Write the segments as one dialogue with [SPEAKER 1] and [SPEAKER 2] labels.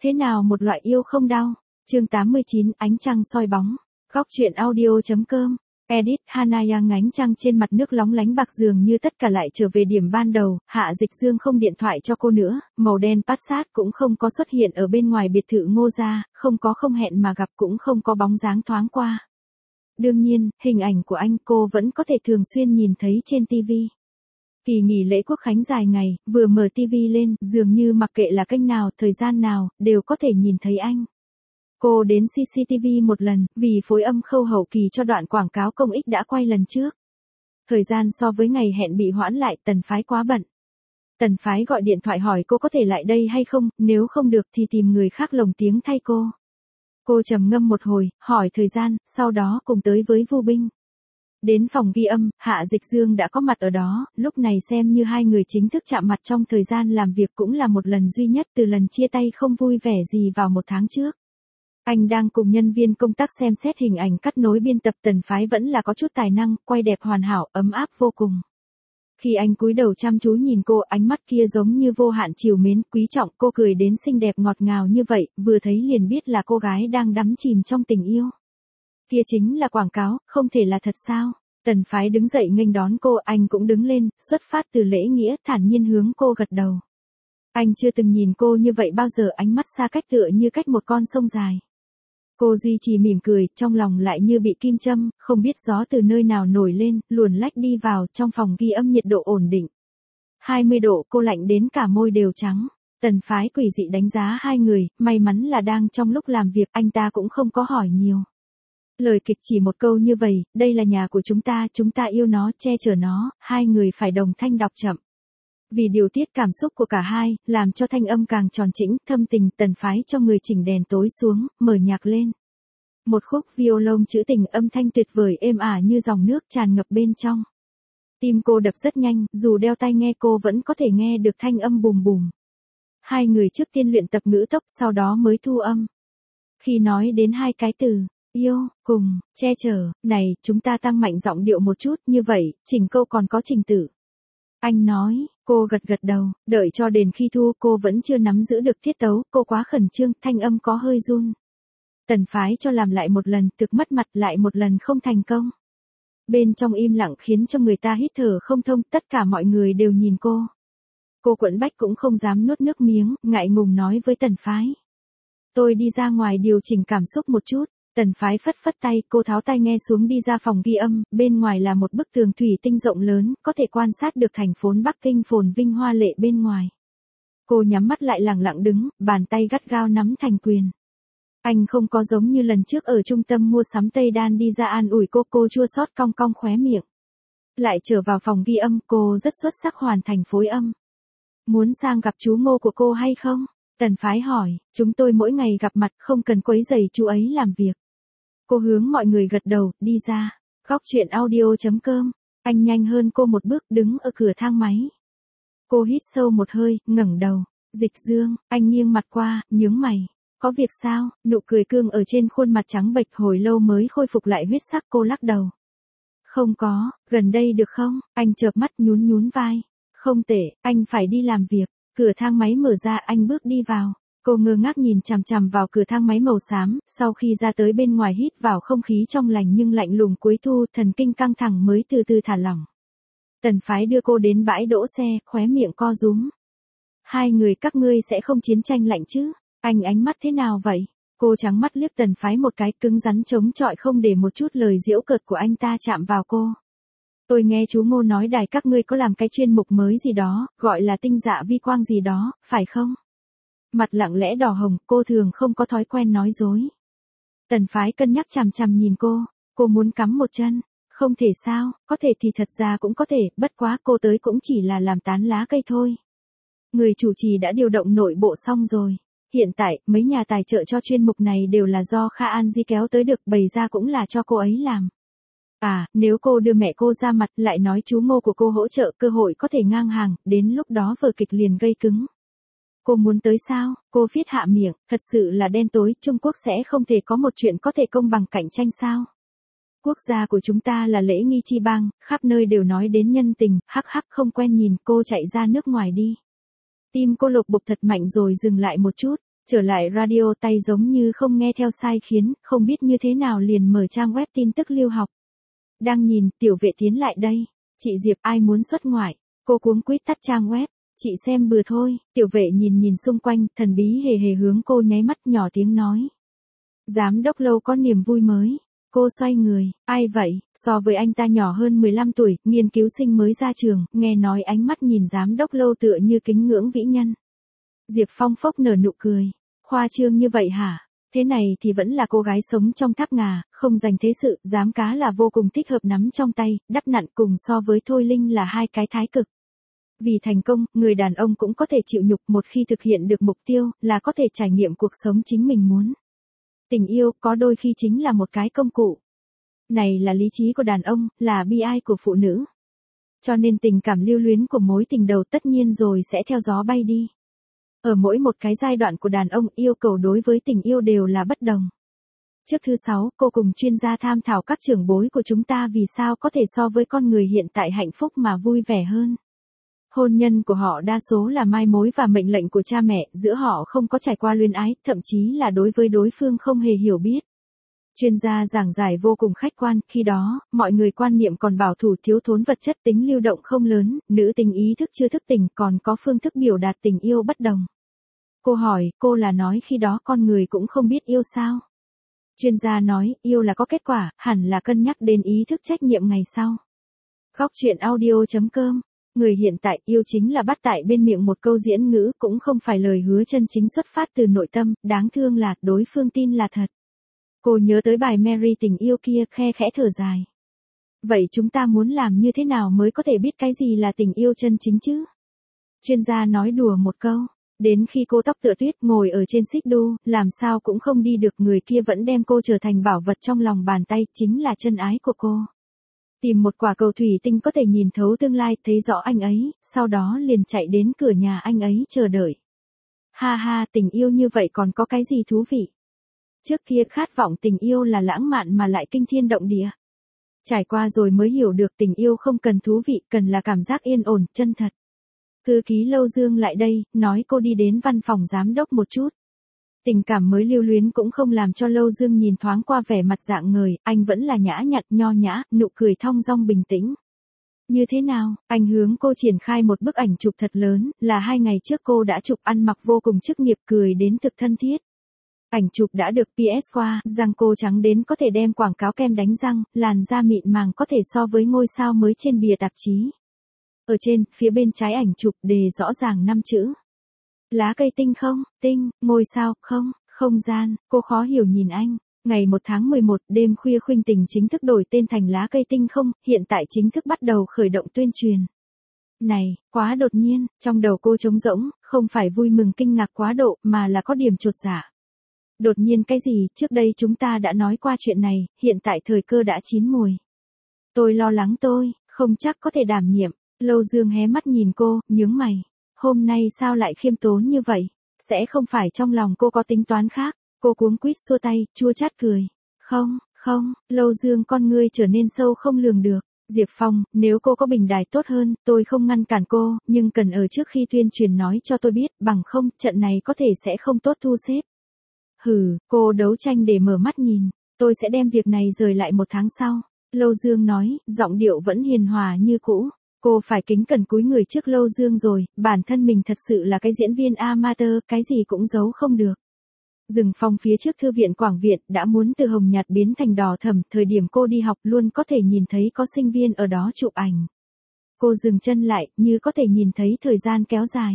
[SPEAKER 1] Thế nào một loại yêu không đau? Chương 89, ánh trăng soi bóng. Góc truyện audio.com. Edit Hanaya ngánh trăng trên mặt nước lóng lánh bạc dường như tất cả lại trở về điểm ban đầu, Hạ Dịch Dương không điện thoại cho cô nữa, màu đen Passat cũng không có xuất hiện ở bên ngoài biệt thự Ngô gia, không có không hẹn mà gặp cũng không có bóng dáng thoáng qua. Đương nhiên, hình ảnh của anh cô vẫn có thể thường xuyên nhìn thấy trên TV. Kỳ nghỉ lễ Quốc khánh dài ngày, vừa mở TV lên, dường như mặc kệ là kênh nào, thời gian nào, đều có thể nhìn thấy anh. Cô đến CCTV một lần, vì phối âm khâu hậu kỳ cho đoạn quảng cáo công ích đã quay lần trước. Thời gian so với ngày hẹn bị hoãn lại, Tần Phái quá bận. Tần Phái gọi điện thoại hỏi cô có thể lại đây hay không, nếu không được thì tìm người khác lồng tiếng thay cô. Cô trầm ngâm một hồi, hỏi thời gian, sau đó cùng tới với Vu Binh. Đến phòng ghi âm, Hạ Dịch Dương đã có mặt ở đó, lúc này xem như hai người chính thức chạm mặt trong thời gian làm việc cũng là một lần duy nhất từ lần chia tay không vui vẻ gì vào một tháng trước. Anh đang cùng nhân viên công tác xem xét hình ảnh cắt nối biên tập. Tần Phái vẫn là có chút tài năng, quay đẹp hoàn hảo, ấm áp vô cùng. Khi anh cúi đầu chăm chú nhìn cô, ánh mắt kia giống như vô hạn trìu mến, quý trọng. Cô cười đến xinh đẹp ngọt ngào như vậy, vừa thấy liền biết là cô gái đang đắm chìm trong tình yêu. Kia chính là quảng cáo, không thể là thật sao? Tần Phái đứng dậy nghênh đón cô, anh cũng đứng lên, xuất phát từ lễ nghĩa, thản nhiên hướng cô gật đầu. Anh chưa từng nhìn cô như vậy bao giờ, ánh mắt xa cách tựa như cách một con sông dài. Cô duy trì mỉm cười, trong lòng lại như bị kim châm, không biết gió từ nơi nào nổi lên, luồn lách đi vào. Trong phòng ghi âm nhiệt độ ổn định. 20 độ, cô lạnh đến cả môi đều trắng. Tần Phái quỷ dị đánh giá hai người, may mắn là đang trong lúc làm việc, anh ta cũng không có hỏi nhiều. Lời kịch chỉ một câu như vậy, đây là nhà của chúng ta yêu nó, che chở nó, hai người phải đồng thanh đọc chậm. Vì điều tiết cảm xúc của cả hai, làm cho thanh âm càng tròn chỉnh, thâm tình. Tần Phái cho người chỉnh đèn tối xuống, mở nhạc lên. Một khúc violon trữ tình, âm thanh tuyệt vời êm ả như dòng nước tràn ngập bên trong. Tim cô đập rất nhanh, dù đeo tai nghe cô vẫn có thể nghe được thanh âm bùm bùm. Hai người trước tiên luyện tập ngữ tốc, sau đó mới thu âm. Khi nói đến hai cái từ yêu, cùng, che chở, này, chúng ta tăng mạnh giọng điệu một chút, như vậy, chỉnh câu còn có trình tự. Anh nói, cô gật gật đầu, đợi cho đến khi thu cô vẫn chưa nắm giữ được tiết tấu, cô quá khẩn trương, thanh âm có hơi run. Tần Phái cho làm lại một lần, thực mất mặt, lại một lần không thành công. Bên trong im lặng khiến cho người ta hít thở không thông, tất cả mọi người đều nhìn cô. Cô quẫn bách cũng không dám nuốt nước miếng, ngại ngùng nói với Tần Phái. Tôi đi ra ngoài điều chỉnh cảm xúc một chút. Tần Phái phất phất tay, cô tháo tai nghe xuống đi ra phòng ghi âm, bên ngoài là một bức tường thủy tinh rộng lớn, có thể quan sát được thành phố Bắc Kinh phồn vinh hoa lệ bên ngoài. Cô nhắm mắt lại lặng lặng đứng, bàn tay gắt gao nắm thành quyền. Anh không có giống như lần trước ở trung tâm mua sắm Tây Đan đi ra an ủi cô chua xót cong cong khóe miệng. Lại trở vào phòng ghi âm, cô rất xuất sắc hoàn thành phối âm. Muốn sang gặp chú Ngô của cô hay không? Tần Phái hỏi, chúng tôi mỗi ngày gặp mặt, không cần quấy rầy chú ấy làm việc. Cô hướng mọi người gật đầu, đi ra. Góc truyện audio.com. Anh nhanh hơn cô một bước, đứng ở cửa thang máy. Cô hít sâu một hơi, ngẩng đầu. Dịch Dương, anh nghiêng mặt qua, nhướng mày. Có việc sao? Nụ cười cương ở trên khuôn mặt trắng bệch hồi lâu mới khôi phục lại huyết sắc. Cô lắc đầu. Không có, gần đây được không? Anh chợp mắt nhún vai. Không tệ, anh phải đi làm việc. Cửa thang máy mở ra, anh bước đi vào. Cô ngơ ngác nhìn chằm chằm vào cửa thang máy màu xám, sau khi ra tới bên ngoài hít vào không khí trong lành nhưng lạnh lùng cuối thu, thần kinh căng thẳng mới từ từ thả lỏng. Tần Phái đưa cô đến bãi đỗ xe, khóe miệng co rúm. Hai người các ngươi sẽ không chiến tranh lạnh chứ? Anh ánh mắt thế nào vậy? Cô trắng mắt liếc Tần Phái một cái, cứng rắn chống chọi không để một chút lời giễu cợt của anh ta chạm vào cô. Tôi nghe chú Ngô nói đài các ngươi có làm cái chuyên mục mới gì đó, gọi là tinh dạ vi quang gì đó, phải không? Mặt lặng lẽ đỏ hồng, cô thường không có thói quen nói dối. Tần Phái cân nhắc chằm chằm nhìn cô muốn cắm một chân. Không thể sao, có thể thì thật ra cũng có thể, bất quá cô tới cũng chỉ là làm tán lá cây thôi. Người chủ trì đã điều động nội bộ xong rồi. Hiện tại, mấy nhà tài trợ cho chuyên mục này đều là do Kha An Di kéo tới được, bày ra cũng là cho cô ấy làm. À, nếu cô đưa mẹ cô ra mặt, lại nói chú Ngô của cô hỗ trợ, cơ hội có thể ngang hàng, đến lúc đó vở kịch liền gây cứng. Cô muốn tới sao? Cô viết hạ miệng, thật sự là đen tối, Trung Quốc sẽ không thể có một chuyện có thể công bằng cạnh tranh sao? Quốc gia của chúng ta là lễ nghi chi bang, khắp nơi đều nói đến nhân tình, hắc hắc không quen nhìn, cô chạy ra nước ngoài đi. Tim cô lục bục thật mạnh rồi dừng lại một chút, Trở lại radio tay giống như không nghe theo sai khiến, không biết như thế nào liền mở trang web tin tức lưu học. Đang nhìn, Tiểu Vệ tiến lại đây. Chị Diệp, ai muốn xuất ngoại? Cô cuống quýt tắt trang web. Chị xem bừa thôi. Tiểu Vệ nhìn xung quanh, thần bí hề hề hướng cô nháy mắt nhỏ tiếng nói. Giám đốc Lâu có niềm vui mới. Cô xoay người, ai vậy? So với anh ta nhỏ hơn 15 tuổi, nghiên cứu sinh mới ra trường, nghe nói ánh mắt nhìn giám đốc Lâu tựa như kính ngưỡng vĩ nhân. Diệp Phong phốc nở nụ cười. Khoa trương như vậy hả? Thế này thì vẫn là cô gái sống trong tháp ngà, không dành thế sự, dám cá là vô cùng thích hợp nắm trong tay, đắp nặn cùng so với Thôi Linh là hai cái thái cực. Vì thành công, người đàn ông cũng có thể chịu nhục một khi thực hiện được mục tiêu, là có thể trải nghiệm cuộc sống chính mình muốn. Tình yêu có đôi khi chính là một cái công cụ. Này là lý trí của đàn ông, là bi ai của phụ nữ. Cho nên tình cảm lưu luyến của mối tình đầu tất nhiên rồi sẽ theo gió bay đi. Ở mỗi một cái giai đoạn của đàn ông, yêu cầu đối với tình yêu đều là bất đồng. Trước thứ 6, cô cùng chuyên gia tham thảo các trưởng bối của chúng ta vì sao có thể so với con người hiện tại hạnh phúc mà vui vẻ hơn. Hôn nhân của họ đa số là mai mối và mệnh lệnh của cha mẹ, giữa họ không có trải qua luyến ái, thậm chí là đối với đối phương không hề hiểu biết. Chuyên gia giảng giải vô cùng khách quan, khi đó, mọi người quan niệm còn bảo thủ thiếu thốn vật chất, tính lưu động không lớn, nữ tính ý thức chưa thức tỉnh, còn có phương thức biểu đạt tình yêu bất đồng. Cô hỏi, cô là nói khi đó con người cũng không biết yêu sao? Chuyên gia nói, yêu là có kết quả, hẳn là cân nhắc đến ý thức trách nhiệm ngày sau. Góc truyện audio.com. Người hiện tại yêu chính là bắt tại bên miệng một câu diễn ngữ, cũng không phải lời hứa chân chính xuất phát từ nội tâm, đáng thương là đối phương tin là thật. Cô nhớ tới bài Mary tình yêu kia, khe khẽ thở dài. Vậy chúng ta muốn làm như thế nào mới có thể biết cái gì là tình yêu chân chính chứ? Chuyên gia nói đùa một câu. Đến khi cô tóc tựa tuyết ngồi ở trên xích đu, làm sao cũng không đi được, người kia vẫn đem cô trở thành bảo vật trong lòng bàn tay, chính là chân ái của cô. Tìm một quả cầu thủy tinh có thể nhìn thấu tương lai, thấy rõ anh ấy, sau đó liền chạy đến cửa nhà anh ấy chờ đợi. Ha ha, tình yêu như vậy còn có cái gì thú vị? Trước kia khát vọng tình yêu là lãng mạn mà lại kinh thiên động địa. Trải qua rồi mới hiểu được tình yêu không cần thú vị, cần là cảm giác yên ổn, chân thật. Thư ký Lâu Dương lại đây, nói cô đi đến văn phòng giám đốc một chút. Tình cảm mới lưu luyến cũng không làm cho Lâu Dương nhìn thoáng qua vẻ mặt dạng ngời, anh vẫn là nhã nhặn, nho nhã, nụ cười thong dong bình tĩnh. Như thế nào, anh hướng cô triển khai một bức ảnh chụp thật lớn, là 2 ngày trước cô đã chụp ăn mặc vô cùng chức nghiệp, cười đến thực thân thiết. Ảnh chụp đã được PS qua, răng cô trắng đến có thể đem quảng cáo kem đánh răng, làn da mịn màng có thể so với ngôi sao mới trên bìa tạp chí. Ở trên, phía bên trái ảnh chụp đề rõ ràng 5 chữ. Lá cây tinh không, tinh, ngôi sao, không, không gian, cô khó hiểu nhìn anh. Ngày 1 tháng 11, đêm khuya Khuynh Tình chính thức đổi tên thành Lá cây tinh không, hiện tại chính thức bắt đầu khởi động tuyên truyền. Này, quá đột nhiên, trong đầu cô trống rỗng, không phải vui mừng kinh ngạc quá độ, mà là có điểm chột dạ. Đột nhiên cái gì, trước đây chúng ta đã nói qua chuyện này, hiện tại thời cơ đã chín mùi. Tôi lo lắng tôi, không chắc có thể đảm nhiệm. Lâu Dương hé mắt nhìn cô, nhướng mày. Hôm nay sao lại khiêm tốn như vậy? Sẽ không phải trong lòng cô có tính toán khác? Cô cuống quýt xua tay, chua chát cười. Không, Lâu Dương con ngươi trở nên sâu không lường được. Diệp Phong, nếu cô có bình đài tốt hơn, tôi không ngăn cản cô, nhưng cần ở trước khi tuyên truyền nói cho tôi biết, bằng không, trận này có thể sẽ không tốt thu xếp. Hừ, cô đấu tranh để mở mắt nhìn, tôi sẽ đem việc này rời lại 1 tháng sau. Lâu Dương nói, giọng điệu vẫn hiền hòa như cũ. Cô phải kính cẩn cúi người trước Lâu Dương rồi, bản thân mình thật sự là cái diễn viên amateur, cái gì cũng giấu không được. Rừng phong phía trước thư viện Quảng Viện đã muốn từ hồng nhạt biến thành đỏ thẫm, thời điểm cô đi học luôn có thể nhìn thấy có sinh viên ở đó chụp ảnh. Cô dừng chân lại, như có thể nhìn thấy thời gian kéo dài.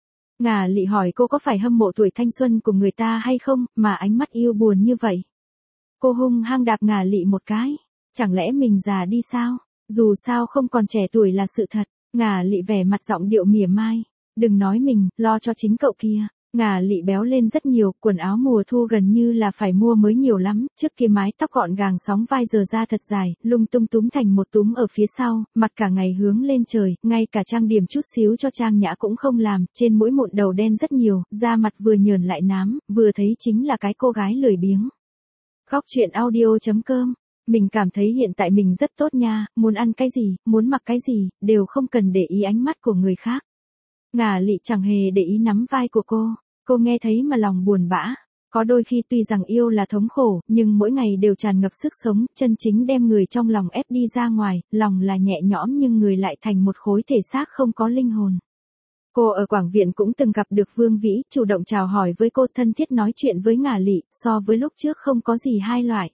[SPEAKER 1] Ngà Lị hỏi cô có phải hâm mộ tuổi thanh xuân của người ta hay không, mà ánh mắt yêu buồn như vậy. Cô hung hăng đạp Ngà Lị một cái. Chẳng lẽ mình già đi sao? Dù sao không còn trẻ tuổi là sự thật. Ngà Lị vẻ mặt giọng điệu mỉa mai. Đừng nói mình, lo cho chính cậu kia. Ngà Lị béo lên rất nhiều, quần áo mùa thu gần như là phải mua mới nhiều lắm, trước kia mái tóc gọn gàng sóng vai giờ ra thật dài, lung tung túm thành một túm ở phía sau, mặt cả ngày hướng lên trời, ngay cả trang điểm chút xíu cho trang nhã cũng không làm, trên mũi mụn đầu đen rất nhiều, da mặt vừa nhờn lại nám, vừa thấy chính là cái cô gái lười biếng. Góc truyện audio.com. Mình cảm thấy hiện tại mình rất tốt nha, muốn ăn cái gì, muốn mặc cái gì, đều không cần để ý ánh mắt của người khác. Ngà Lị chẳng hề để ý nắm vai của cô. Cô nghe thấy mà lòng buồn bã. Có đôi khi tuy rằng yêu là thống khổ, nhưng mỗi ngày đều tràn ngập sức sống, chân chính đem người trong lòng ép đi ra ngoài, lòng là nhẹ nhõm nhưng người lại thành một khối thể xác không có linh hồn. Cô ở Quảng Viện cũng từng gặp được Vương Vĩ, chủ động chào hỏi với cô, thân thiết nói chuyện với Ngả Lị, so với lúc trước không có gì hai loại.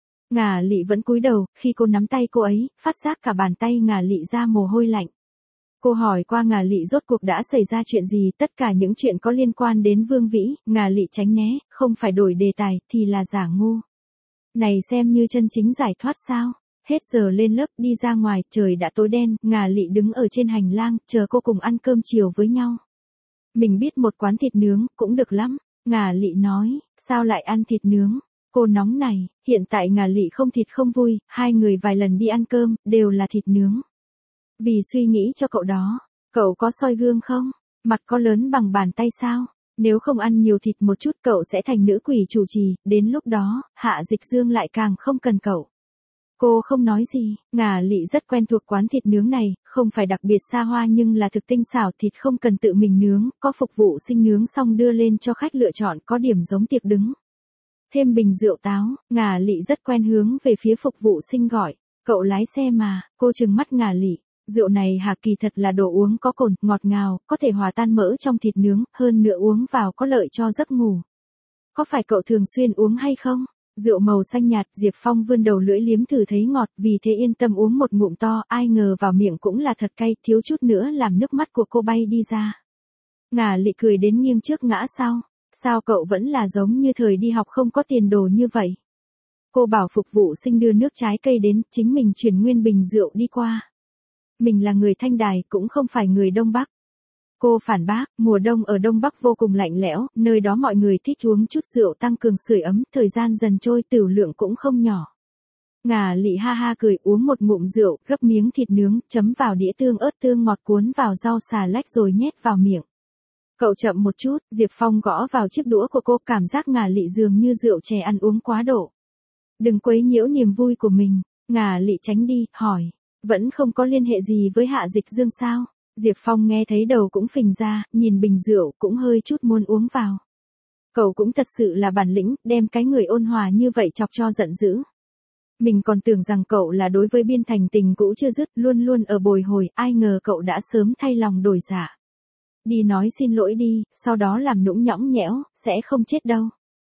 [SPEAKER 1] Ngả Lị vẫn cúi đầu, khi cô nắm tay cô ấy, phát giác cả bàn tay Ngả Lị ra mồ hôi lạnh. Cô hỏi qua Ngả Lị rốt cuộc đã xảy ra chuyện gì, tất cả những chuyện có liên quan đến Vương Vĩ, Ngả Lị tránh né, không phải đổi đề tài, thì là giả ngu. Này xem như chân chính giải thoát sao? Hết giờ lên lớp đi ra ngoài, trời đã tối đen, Ngả Lị đứng ở trên hành lang, chờ cô cùng ăn cơm chiều với nhau. Mình biết một quán thịt nướng, cũng được lắm. Ngả Lị nói, sao lại ăn thịt nướng? Cô nóng này, hiện tại Ngả Lị không thịt không vui, hai người vài lần đi ăn cơm, đều là thịt nướng. Vì suy nghĩ cho cậu đó, cậu có soi gương không? Mặt có lớn bằng bàn tay sao? Nếu không ăn nhiều thịt một chút cậu sẽ thành nữ quỷ chủ trì, đến lúc đó, Hạ Dịch Dương lại càng không cần cậu. Cô không nói gì, Ngả Lị rất quen thuộc quán thịt nướng này, không phải đặc biệt xa hoa nhưng là thực tinh xảo, thịt không cần tự mình nướng, có phục vụ sinh nướng xong đưa lên cho khách lựa chọn, có điểm giống tiệc đứng. Thêm bình rượu táo, Ngả Lị rất quen hướng về phía phục vụ sinh gọi, cậu lái xe mà, cô trừng mắt Ngả Lị. Rượu này hả, kỳ thật là đồ uống có cồn, ngọt ngào, có thể hòa tan mỡ trong thịt nướng, hơn nữa uống vào có lợi cho giấc ngủ. Có phải cậu thường xuyên uống hay không? Rượu màu xanh nhạt, Diệp Phong vươn đầu lưỡi liếm thử thấy ngọt, vì thế yên tâm uống một ngụm to, ai ngờ vào miệng cũng là thật cay, thiếu chút nữa làm nước mắt của cô bay đi ra. Ngả Lị cười đến nghiêng trước ngã sau. Sao cậu vẫn là giống như thời đi học không có tiền đồ như vậy? Cô bảo phục vụ sinh đưa nước trái cây đến, chính mình chuyển nguyên bình rượu đi qua. Mình là người Thanh Đài, cũng không phải người Đông Bắc. Cô phản bác, mùa đông ở Đông Bắc vô cùng lạnh lẽo, nơi đó mọi người thích uống chút rượu tăng cường sưởi ấm, thời gian dần trôi tửu lượng cũng không nhỏ. Ngả Lị ha ha cười, uống một ngụm rượu, gấp miếng thịt nướng, chấm vào đĩa tương ớt tương ngọt, cuốn vào rau xà lách rồi nhét vào miệng. Cậu chậm một chút, Diệp Phong gõ vào chiếc đũa của cô, cảm giác Ngả Lị dường như rượu chè ăn uống quá độ. Đừng quấy nhiễu niềm vui của mình. Ngả Lị tránh đi, hỏi. Vẫn không có liên hệ gì với Hạ Dịch Dương sao? Diệp Phong nghe thấy đầu cũng phình ra, nhìn bình rượu cũng hơi chút muốn uống vào. Cậu cũng thật sự là bản lĩnh, đem cái người ôn hòa như vậy chọc cho giận dữ. Mình còn tưởng rằng cậu là đối với Biên Thành tình cũ chưa dứt, luôn luôn ở bồi hồi, ai ngờ cậu đã sớm thay lòng đổi dạ. Đi nói xin lỗi đi, sau đó làm nũng nhõng nhẽo, sẽ không chết đâu.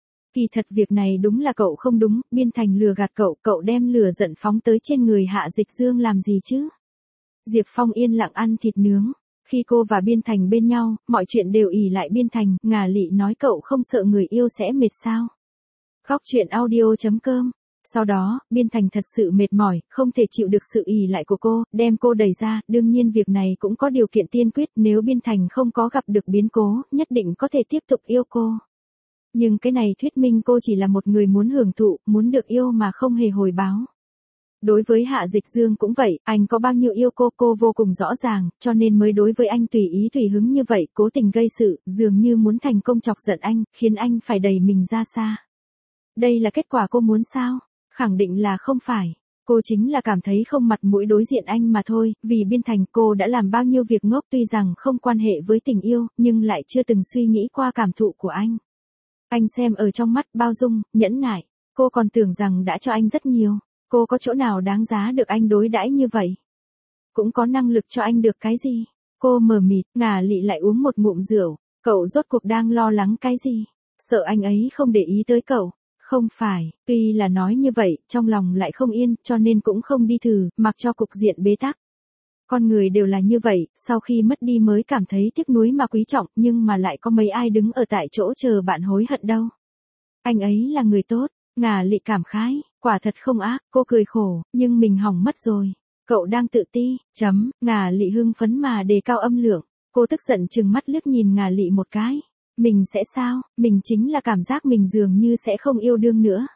[SPEAKER 1] Kỳ thật việc này đúng là cậu không đúng, Biên Thành lừa gạt cậu, cậu đem lửa giận phóng tới trên người Hạ Dịch Dương làm gì chứ? Diệp Phong yên lặng ăn thịt nướng. Khi cô và Biên Thành bên nhau, mọi chuyện đều ỷ lại Biên Thành, Ngả Lị nói cậu không sợ người yêu sẽ mệt sao? Khóc chuyện audio.com. Sau đó, Biên Thành thật sự mệt mỏi, không thể chịu được sự ỷ lại của cô, đem cô đẩy ra, đương nhiên việc này cũng có điều kiện tiên quyết, nếu Biên Thành không có gặp được biến cố, nhất định có thể tiếp tục yêu cô. Nhưng cái này thuyết minh cô chỉ là một người muốn hưởng thụ, muốn được yêu mà không hề hồi báo. Đối với Hạ Dịch Dương cũng vậy, anh có bao nhiêu yêu cô vô cùng rõ ràng, cho nên mới đối với anh tùy ý tùy hứng như vậy, cố tình gây sự, dường như muốn thành công chọc giận anh, khiến anh phải đẩy mình ra xa. Đây là kết quả cô muốn sao? Khẳng định là không phải. Cô chính là cảm thấy không mặt mũi đối diện anh mà thôi, vì Biên Thành cô đã làm bao nhiêu việc ngốc tuy rằng không quan hệ với tình yêu, nhưng lại chưa từng suy nghĩ qua cảm thụ của anh. Anh xem ở trong mắt, bao dung, nhẫn nại, cô còn tưởng rằng đã cho anh rất nhiều. Cô có chỗ nào đáng giá được anh đối đãi như vậy? Cũng có năng lực cho anh được cái gì? Cô mờ mịt, Ngả Lị lại uống một ngụm rượu, cậu rốt cuộc đang lo lắng cái gì? Sợ anh ấy không để ý tới cậu? Không phải, tuy là nói như vậy, trong lòng lại không yên, cho nên cũng không đi thử, mặc cho cục diện bế tắc. Con người đều là như vậy, sau khi mất đi mới cảm thấy tiếc nuối mà quý trọng, nhưng mà lại có mấy ai đứng ở tại chỗ chờ bạn hối hận đâu. Anh ấy là người tốt, Ngả Lị cảm khái, quả thật không ác, cô cười khổ, nhưng mình hỏng mất rồi. Cậu đang tự ti, Ngả Lị hưng phấn mà đề cao âm lượng, cô tức giận trừng mắt liếc nhìn Ngả Lị một cái. Mình sẽ sao, mình chính là cảm giác mình dường như sẽ không yêu đương nữa.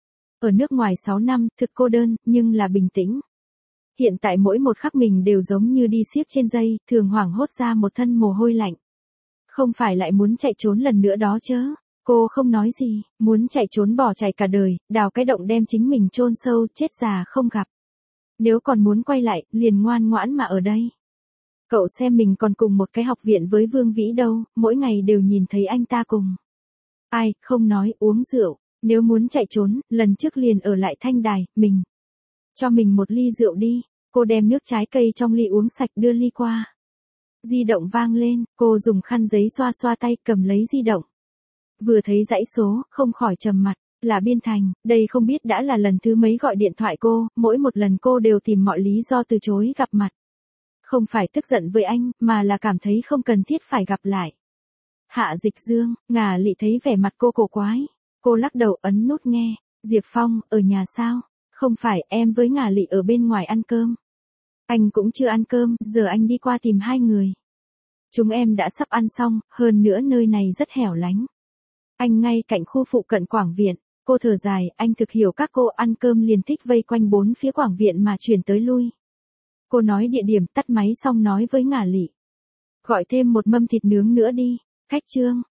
[SPEAKER 1] Ở nước ngoài 6 năm, thực cô đơn, nhưng là bình tĩnh. Hiện tại mỗi một khắc mình đều giống như đi xiếc trên dây, thường hoảng hốt ra một thân mồ hôi lạnh. Không phải lại muốn chạy trốn lần nữa đó chớ. Cô không nói gì, muốn chạy trốn bỏ chạy cả đời, đào cái động đem chính mình chôn sâu, chết già không gặp. Nếu còn muốn quay lại, liền ngoan ngoãn mà ở đây. Cậu xem mình còn cùng một cái học viện với Vương Vĩ đâu, mỗi ngày đều nhìn thấy anh ta cùng. Ai, không nói, uống rượu, nếu muốn chạy trốn, lần trước liền ở lại Thanh Đài, mình. Cho mình một ly rượu đi, cô đem nước trái cây trong ly uống sạch đưa ly qua. Di động vang lên, cô dùng khăn giấy xoa xoa tay cầm lấy di động. Vừa thấy dãy số, không khỏi trầm mặt, là Biên Thành, đây không biết đã là lần thứ mấy gọi điện thoại cô, mỗi một lần cô đều tìm mọi lý do từ chối gặp mặt. Không phải tức giận với anh, mà là cảm thấy không cần thiết phải gặp lại. Hạ Dịch Dương, Ngà Lị thấy vẻ mặt cô cổ quái. Cô lắc đầu ấn nút nghe. Diệp Phong, ở nhà sao? Không phải, em với Ngà Lị ở bên ngoài ăn cơm. Anh cũng chưa ăn cơm, giờ anh đi qua tìm hai người. Chúng em đã sắp ăn xong, hơn nữa nơi này rất hẻo lánh. Anh ngay cạnh khu phụ cận Quảng Viện. Cô thở dài, anh thực hiểu các cô ăn cơm liền thích vây quanh bốn phía Quảng Viện mà chuyển tới lui. Cô nói địa điểm, tắt máy xong nói với Ngà Lị. Gọi thêm một mâm thịt nướng nữa đi. Khách Trương,